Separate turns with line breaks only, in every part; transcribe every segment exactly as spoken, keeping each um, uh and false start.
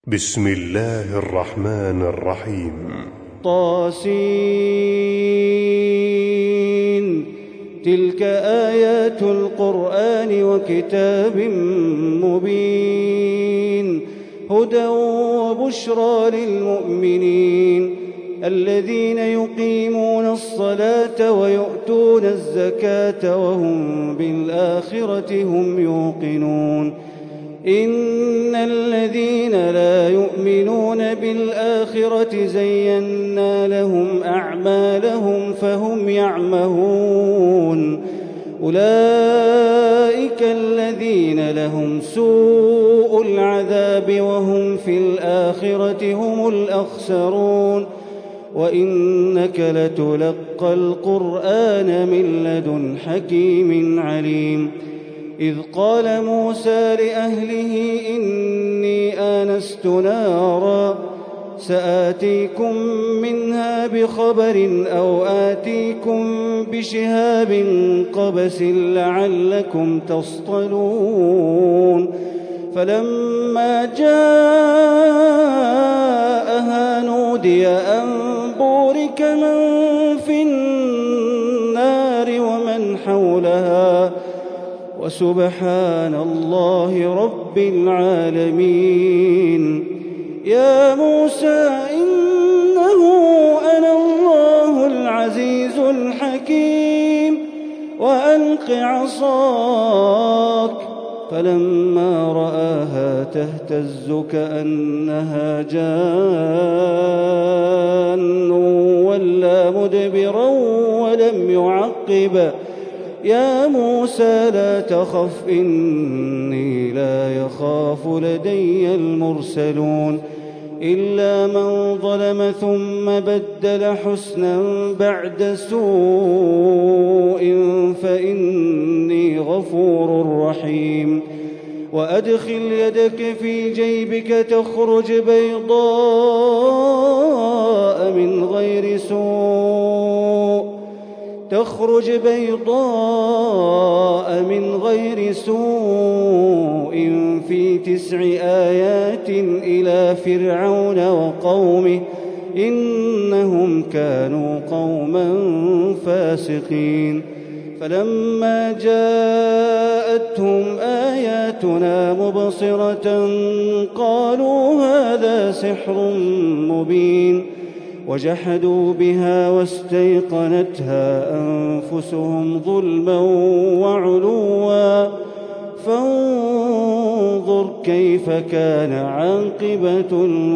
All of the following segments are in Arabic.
بسم الله الرحمن الرحيم.
طاسين. تلك آيات القرآن وكتاب مبين، هدى وبشرى للمؤمنين الذين يقيمون الصلاة ويؤتون الزكاة وهم بالآخرة هم يوقنون. إن الذين لا يؤمنون بالآخرة زينا لهم أعمالهم فهم يعمهون. أولئك الذين لهم سوء العذاب وهم في الآخرة هم الأخسرون. وإنك لتلقى القرآن من لدن حكيم عليم. إذ قال موسى لأهله إني آنست نارا سآتيكم منها بخبر أو آتيكم بشهاب قبس لعلكم تصطلون. فلما جاءها نودي أن بورك من في النار ومن حولها وسبحان الله رب العالمين. يا موسى إنه أنا الله العزيز الحكيم وألق عصاك. فلما رآها تهتز كأنها جان ولا مدبرا ولم يعقب. يا موسى لا تخف إني لا يخاف لدي المرسلون. إلا من ظلم ثم بدل حسنا بعد سوء فإني غفور رحيم. وأدخل يدك في جيبك تخرج بيضاء من غير سوء تخرج بيضاء من غير سوء في تسع آيات إلى فرعون وقومه إنهم كانوا قوما فاسقين. فلما جاءتهم آياتنا مبصرة قالوا هذا سحر مبين. وجحدوا بها واستيقنتها أنفسهم ظلما وعلوا فانظر كيف كان عاقبة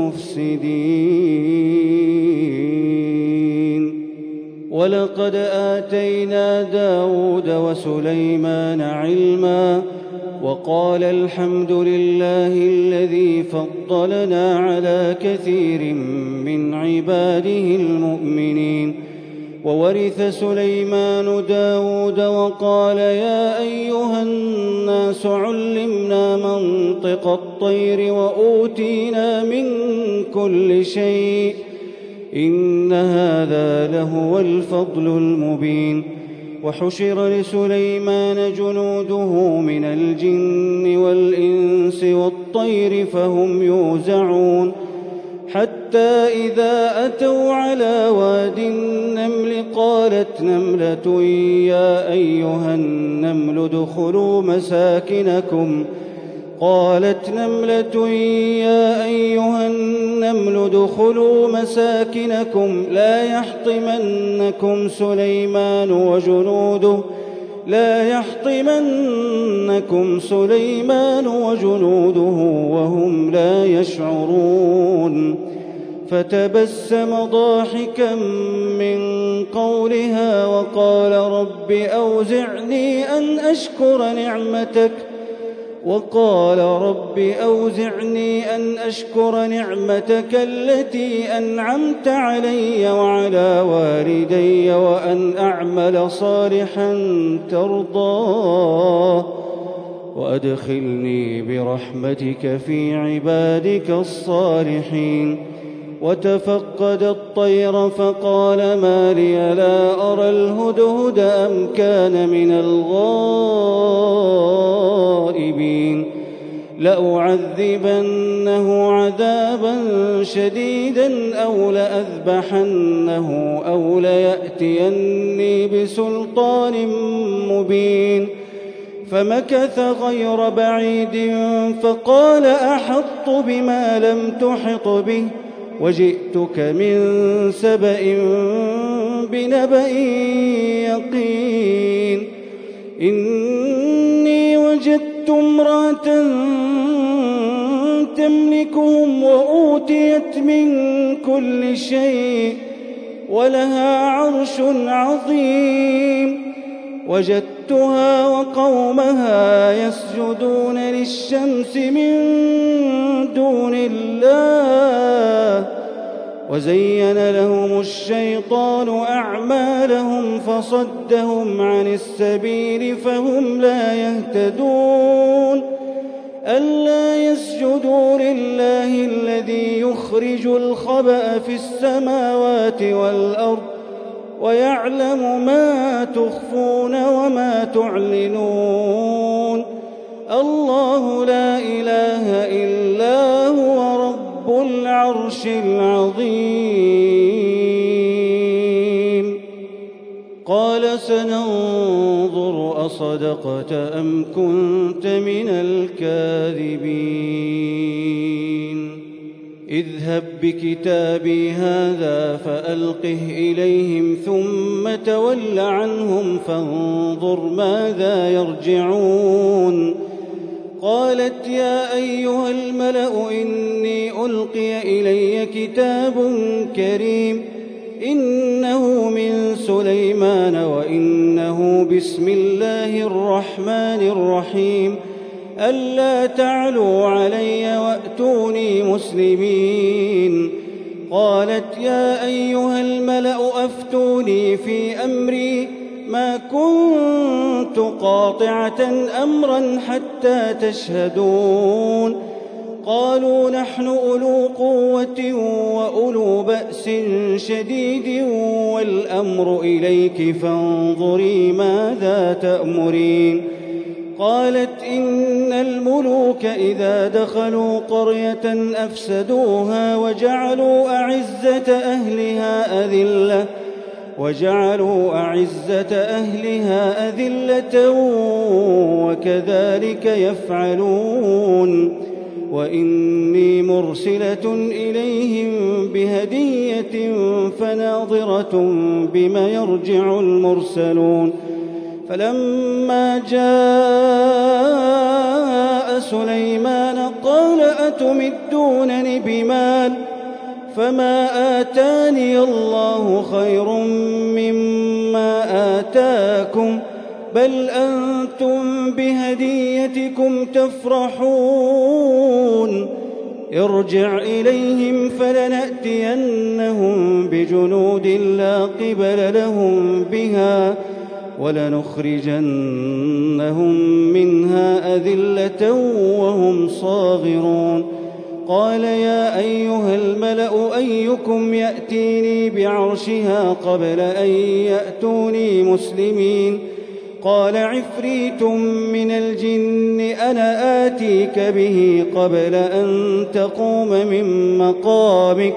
المفسدين. ولقد آتينا داود وسليمان علما وقال الحمد لله الذي فضلنا على كثير من عباده المؤمنين. وورث سليمان داود وقال يا أيها الناس علمنا منطق الطير وأوتينا من كل شيء إن هذا لهو الفضل المبين. وحشر لسليمان جنوده من الجن والإنس والطير فهم يوزعون. حتى إذا أتوا على واد النمل قالت نملة يا أيها النمل ادخلوا مساكنكم قالت نملة يا أيها النمل ادخلوا مساكنكم لا يحطمنكم سليمان وجنوده لا يحطمنكم سليمان وجنوده وهم لا يشعرون. فتبسم ضاحكا من قولها وقال رب أوزعني أن أشكر نعمتك وقال رب أوزعني أن أشكر نعمتك التي أنعمت علي وعلى والدي وأن أعمل صالحا ترضاه وأدخلني برحمتك في عبادك الصالحين. وتفقد الطير فقال ما لي لا أرى الهدهد أم كان من الغائبين. لأعذبنه عذابا شديدا أو لأذبحنه أو ليأتيني بسلطان مبين. فمكث غير بعيد فقال أحطت بما لم تحط به وجئتك من سبأ بنبأ يقين. إني وجدت امرأة تملكهم وأوتيت من كل شيء ولها عرش عظيم. وجدتها وقومها يسجدون للشمس من دون الله وزين لهم الشيطان أعمالهم فصدهم عن السبيل فهم لا يهتدون. ألا يسجدوا لله الذي يخرج الخبأ في السماوات والأرض ويعلم ما تخفون وما تعلنون. الله لا إله إلا هو رب العرش العظيم. قال سننظر أصدقت أم كنت من الكاذبين. اذهب بكتابي هذا فألقه إليهم ثم تول عنهم فانظر ماذا يرجعون. قالت يا أيها الملأ إني ألقي إلي كتاب كريم إنه من سليمان وإنه بسم الله الرحمن الرحيم ألا تعلوا علي وأتوني مسلمين. قالت يا أيها الملأ أفتوني في أمري ما كنت قاطعة أمرا حتى تشهدون. قالوا نحن أولو قوة وأولو بأس شديد والأمر إليك فانظري ماذا تأمرين. قالت إن الملوك إذا دخلوا قرية أفسدوها وجعلوا أعزة أهلها أذلة وجعلوا أعزة أهلها أذلة وكذلك يفعلون. وإني مرسلة إليهم بهدية فناظرة بما يرجع المرسلون. فلما جاء سليمان قال أتمدونني بمال فما آتاني الله خير مما آتاكم بل أنتم بهديتكم تفرحون. ارجع إليهم فلنأتينهم بجنود لا قبل لهم بها ولنخرجنهم منها أذلة وهم صاغرون. قال يا أيها الملأ أيكم يأتيني بعرشها قبل أن يأتوني مسلمين. قال عفريت من الجن أنا آتيك به قبل أن تقوم من مقامك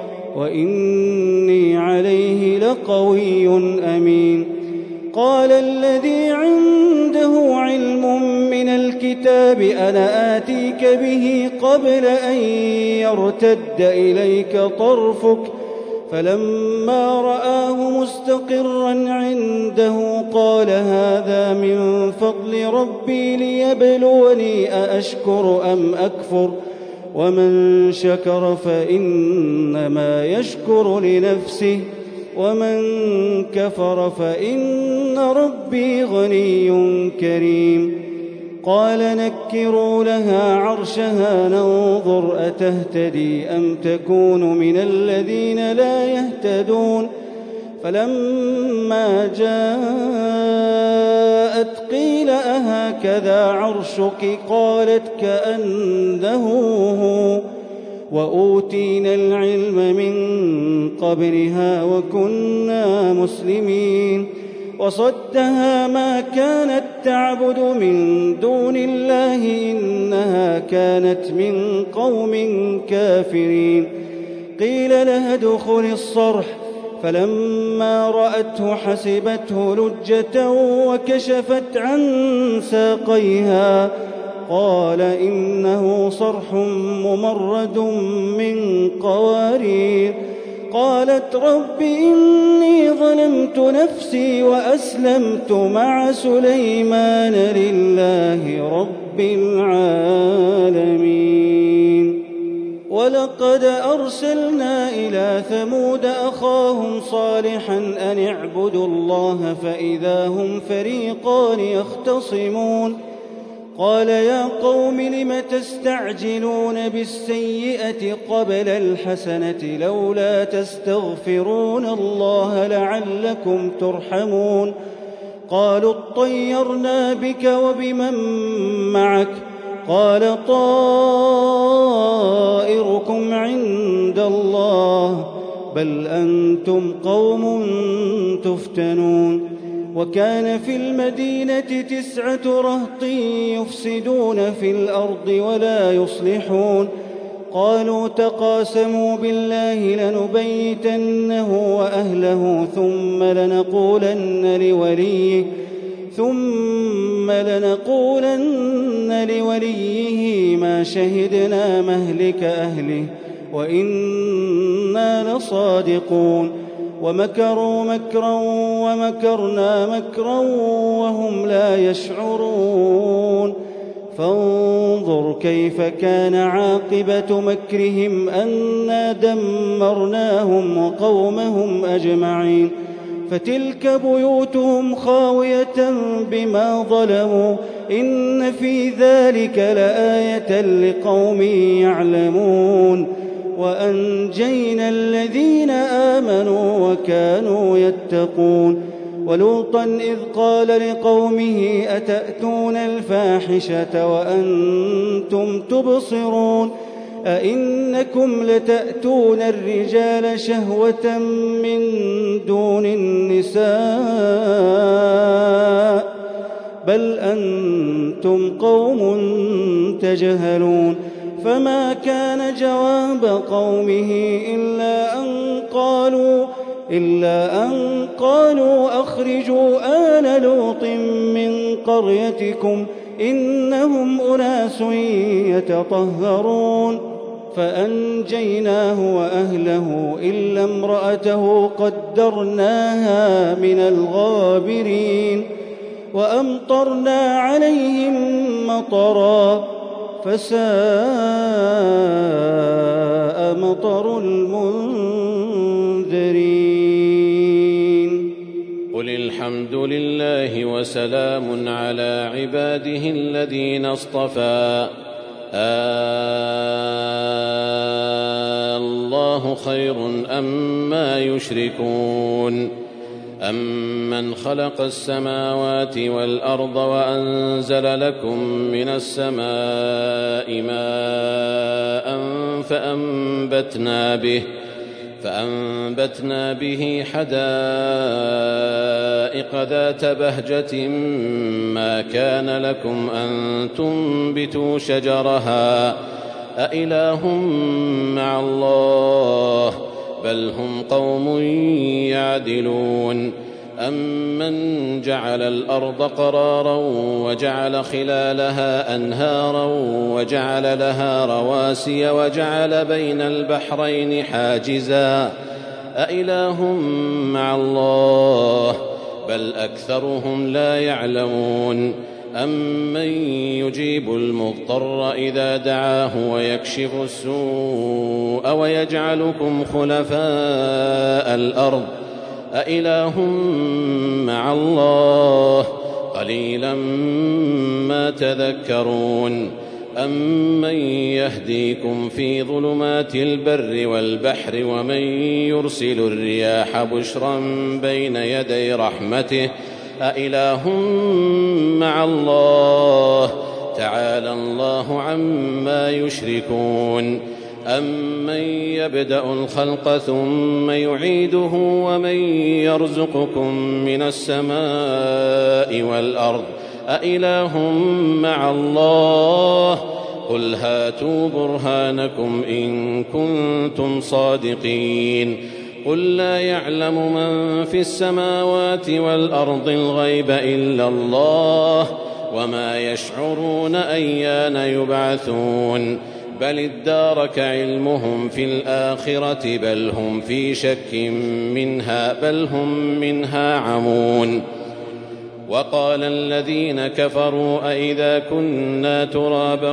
وإني عليه لقوي أمين. قال الذي عنده علم من الكتاب أنا آتيك به قبل أن يرتد إليك طرفك فلما رآه مستقرا عنده قال هذا من فضل ربي ليبلوني أأشكر أم أكفر ومن شكر فإنما يشكر لنفسه ومن كفر فإن ربي غني كريم. قال نكروا لها عرشها ننظر أتهتدي أم تكون من الذين لا يهتدون. فلما جاءت قيل أهكذا عرشك قالت كأنه هو وأوتينا العلم من قبلها وكنا مسلمين. وصدها ما كانت تعبد من دون الله إنها كانت من قوم كافرين. قيل لها ادخل الصرح فلما رأته حسبته لجة وكشفت عن ساقيها قال إنه صرح ممرد من قوارير. قالت رب إني ظلمت نفسي وأسلمت مع سليمان لله رب العالمين. ولقد أرسلنا إلى ثمود أخاهم صالحا أن اعبدوا الله فإذا هم فريقان يختصمون. قال يا قوم لم تستعجلون بالسيئة قبل الحسنة لولا تستغفرون الله لعلكم ترحمون. قالوا اطيرنا بك وبمن معك قال طائركم عند الله بل أنتم قوم تفتنون. وكان في المدينة تسعة رهط يفسدون في الأرض ولا يصلحون. قالوا تقاسموا بالله لنبيتنه وأهله ثم لنقولن لوليه ثم لنقولن لوليه ما شهدنا مهلك أهله وإنا لصادقون. ومكروا مكرا ومكرنا مكرا وهم لا يشعرون. فانظر كيف كان عاقبة مكرهم أنا دمرناهم وقومهم أجمعين. فتلك بيوتهم خاوية بما ظلموا إن في ذلك لآية لقوم يعلمون. وأنجينا الذين آمنوا وكانوا يتقون. ولوطا إذ قال لقومه أتأتون الفاحشة وأنتم تبصرون أئنكم لتأتون الرجال شهوة من دون النساء بل أنتم قوم تجهلون. فما كان جواب قومه إلا أن قالوا إلا أن قالوا أخرجوا آل لوط من قريتكم إنهم أناس يتطهرون. فأنجيناه وأهله إلا امرأته قدرناها من الغابرين. وأمطرنا عليهم مطرا فساء مطر المنذرين.
قل الحمد لله وسلام على عباده الذين اصطفى الله خير أما يشركون. أمن خلق السماوات والأرض وأنزل لكم من السماء ماء فأنبتنا به فأنبتنا به حدائق ذات بهجة ما كان لكم أن تنبتوا شجرها أإله مع الله بل هم قوم يعدلون. أمن جعل الأرض قرارا وجعل خلالها أنهارا وجعل لها رواسي وجعل بين البحرين حاجزا أإله مع الله بل أكثرهم لا يعلمون. أمن يجيب المضطر إذا دعاه ويكشف السوء ويجعلكم خلفاء الأرض أإله مع الله قليلا ما تذكرون. أمن يهديكم في ظلمات البر والبحر ومن يرسل الرياح بشرا بين يدي رحمته أإله مع الله تعالى الله عما يشركون. أَمَّن يَبْدَأُ الْخَلْقَ ثُمَّ يُعِيدُهُ وَمَن يَرْزُقُكُم مِّنَ السَّمَاءِ وَالْأَرْضِ أَإِلَٰهٌ مَّعَ اللَّهِ قُلْ هَاتُوا بُرْهَانَكُمْ إِن كُنتُمْ صَادِقِينَ قُل لَّا يَعْلَمُ مَن فِي السَّمَاوَاتِ وَالْأَرْضِ الْغَيْبَ إِلَّا اللَّهُ وَمَا يَشْعُرُونَ أَيَّانَ يُبْعَثُونَ بَلِ ادَّارَكَ عِلْمُهُمْ فِي الْآخِرَةِ بَلْ هُمْ فِي شَكٍّ مِّنْهَا بَلْ هُم مِّنْهَا عَمُونَ وَقَالَ الَّذِينَ كَفَرُوا أَإِذَا كُنَّا تُرَابًا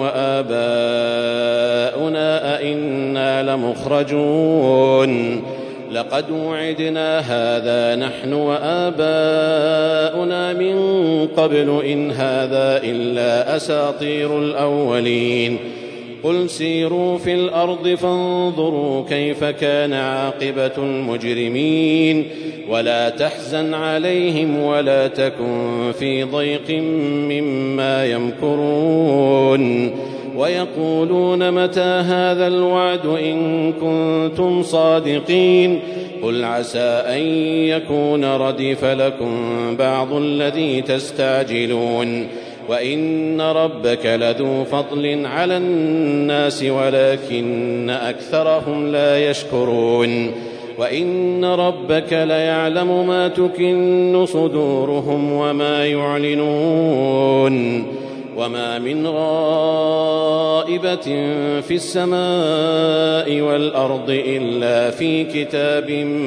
وَآبَاؤُنَا أَإِنَّا لَمُخْرَجُونَ لَقَدْ وُعِدْنَا هَٰذَا نَحْنُ وَآبَاؤُنَا مِن قَبْلُ إِنْ هَٰذَا إِلَّا أَسَاطِيرُ الْأَوَّلِينَ قُلْ سِيرُوا فِي الْأَرْضِ فَانظُرُوا كَيْفَ كَانَ عَاقِبَةُ الْمُجْرِمِينَ وَلَا تَحْزَنْ عَلَيْهِمْ وَلَا تَكُن فِي ضَيْقٍ مِّمَّا يَمْكُرُونَ وَيَقُولُونَ مَتَىٰ هَٰذَا الْوَعْدُ إِن كُنتُمْ صَادِقِينَ قُلْ عَسَىٰ أَن يَكُونَ رَدِفَ لَكُم بَعْضُ الَّذِي تَسْتَعْجِلُونَ وَإِنَّ رَبَّكَ لَذُو فَضْلٍ عَلَى النَّاسِ وَلَٰكِنَّ أَكْثَرَهُمْ لَا يَشْكُرُونَ وَإِنَّ رَبَّكَ لَيَعْلَمُ مَا تُكِنُّ صُدُورُهُمْ وَمَا يُعْلِنُونَ وَمَا مِنْ غَائِبَةٍ فِي السَّمَاءِ وَالْأَرْضِ إِلَّا فِي كِتَابٍ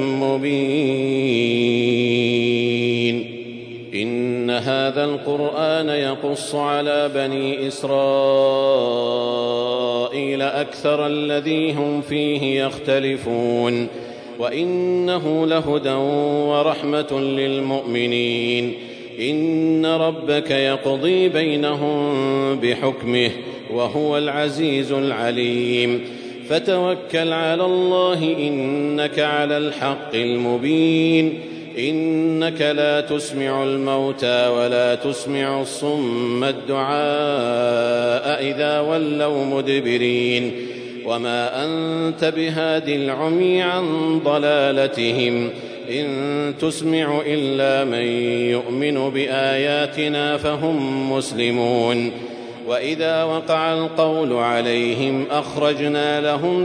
مُّبِينٍ إِنَّ هَٰذَا الْقُرْآنَ يَقُصُّ عَلَىٰ بَنِي إِسْرَائِيلَ أَكْثَرَ الَّذِي هُمْ فِيهِ يَخْتَلِفُونَ وَإِنَّهُ لَهُدًى وَرَحْمَةٌ لِّلْمُؤْمِنِينَ إِنَّ رَبَّكَ يَقْضِي بَيْنَهُم بِحُكْمِهِ وَهُوَ الْعَزِيزُ الْعَلِيمُ فَتَوَكَّلْ عَلَى اللَّهِ إِنَّكَ عَلَى الْحَقِّ الْمُبِينِ إِنَّكَ لَا تُسْمِعُ الْمَوْتَىٰ وَلَا تُسْمِعُ الصُّمَّ الدُّعَاءَ إِذَا وَلَّوْا مُدْبِرِينَ وَمَا أَنتَ بِهَادِ الْعُمْيِ عَن ضَلَالَتِهِمْ إِن تُسْمِعُ إِلَّا مَن يُؤْمِنُ بِآيَاتِنَا فَهُم مُّسْلِمُونَ وَإِذَا وَقَعَ الْقَوْلُ عَلَيْهِمْ أَخْرَجْنَا لَهُمْ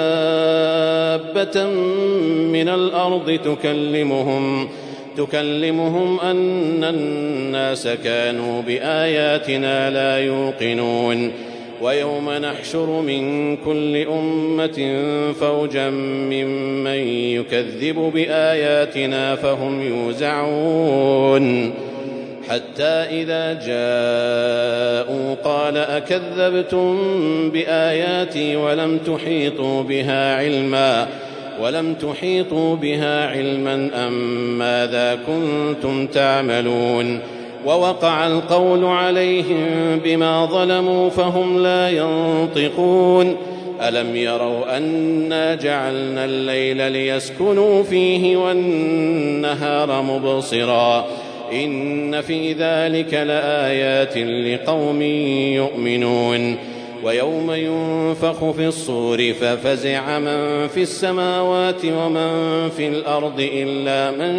دَابَّةً مِّنَ الْأَرْضِ تُكَلِّمُهُمْ تُكَلِّمُهُمْ أَنَّ النَّاسَ كَانُوا بِآيَاتِنَا لَا يُوقِنُونَ وَيَوْمَ نَحْشُرُ مِن كُلِّ أُمَّةٍ فَوْجًا مِّمَّن يُكَذِّبُ بِآيَاتِنَا فَهُمْ يُوزَعُونَ حَتَّىٰ إِذَا جَاءُوا قَالَ أَكَذَّبْتُم بِآيَاتِي وَلَمْ تُحِيطُوا بِهَا عِلْمًا وَلَمْ تُحِيطُوا بِهَا عِلْمًا أَم مَّاذَا كُنتُمْ تَعْمَلُونَ وَوَقَعَ الْقَوْلُ عَلَيْهِم بِمَا ظَلَمُوا فَهُمْ لَا يَنطِقُونَ أَلَمْ يَرَوْا أَنَّا جَعَلْنَا اللَّيْلَ لِيَسْكُنُوا فِيهِ وَالنَّهَارَ مُبْصِرًا إِنَّ فِي ذَلِكَ لَآيَاتٍ لِقَوْمٍ يُؤْمِنُونَ وَيَوْمَ يُنفَخُ فِي الصُّورِ فَفَزِعَ مَن فِي السَّمَاوَاتِ وَمَن فِي الْأَرْضِ إِلَّا مَن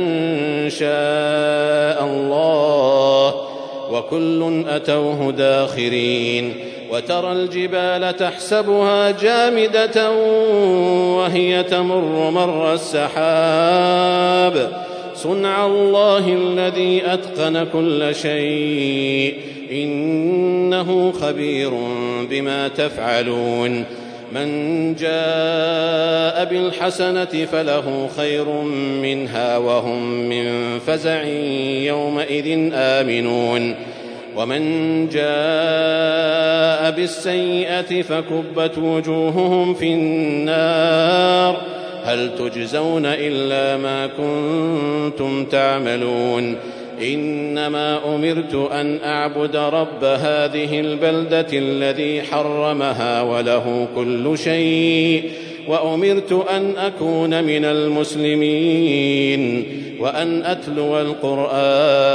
شَاءَ اللَّهُ وَكُلٌّ أَتَوْهُ دَاخِرِينَ وَتَرَى الْجِبَالَ تَحْسَبُهَا جَامِدَةً وَهِيَ تَمُرُّ مَرَّ السَّحَابِ صُنْعَ اللَّهِ الَّذِي أَتْقَنَ كُلَّ شَيْءٍ إِنَّهُ خَبِيرٌ بِمَا تَفْعَلُونَ مَن جَاءَ بِالْحَسَنَةِ فَلَهُ خَيْرٌ مِّنْهَا وَهُم مِّن فَزَعٍ يَوْمَئِذٍ آمِنُونَ وَمَن جَاءَ بِالسَّيِّئَةِ فَكُبَّتْ وُجُوهُهُمْ فِي النَّارِ هَلْ تُجْزَوْنَ إِلَّا مَا كُنتُمْ تَعْمَلُونَ إِنَّمَا أُمِرْتُ أَنْ أَعْبُدَ رَبَّ هَٰذِهِ الْبَلْدَةِ الَّذِي حَرَّمَهَا وَلَهُ كُلُّ شَيْءٍ وَأُمِرْتُ أَنْ أَكُونَ مِنَ المسلمين وَأَنْ أَتْلُوَ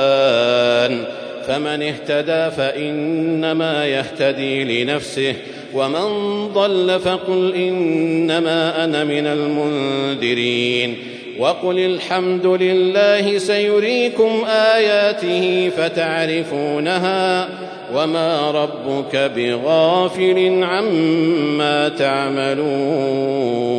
الْقُرْآنَ فَمَنِ اهْتَدَىٰ فَإِنَّمَا يَهْتَدِي لِنَفْسِهِ ومن ضل فقل إنما أنا من المنذرين وقل الحمد لله سيريكم آياته فتعرفونها وما ربك بغافل عما تعملون.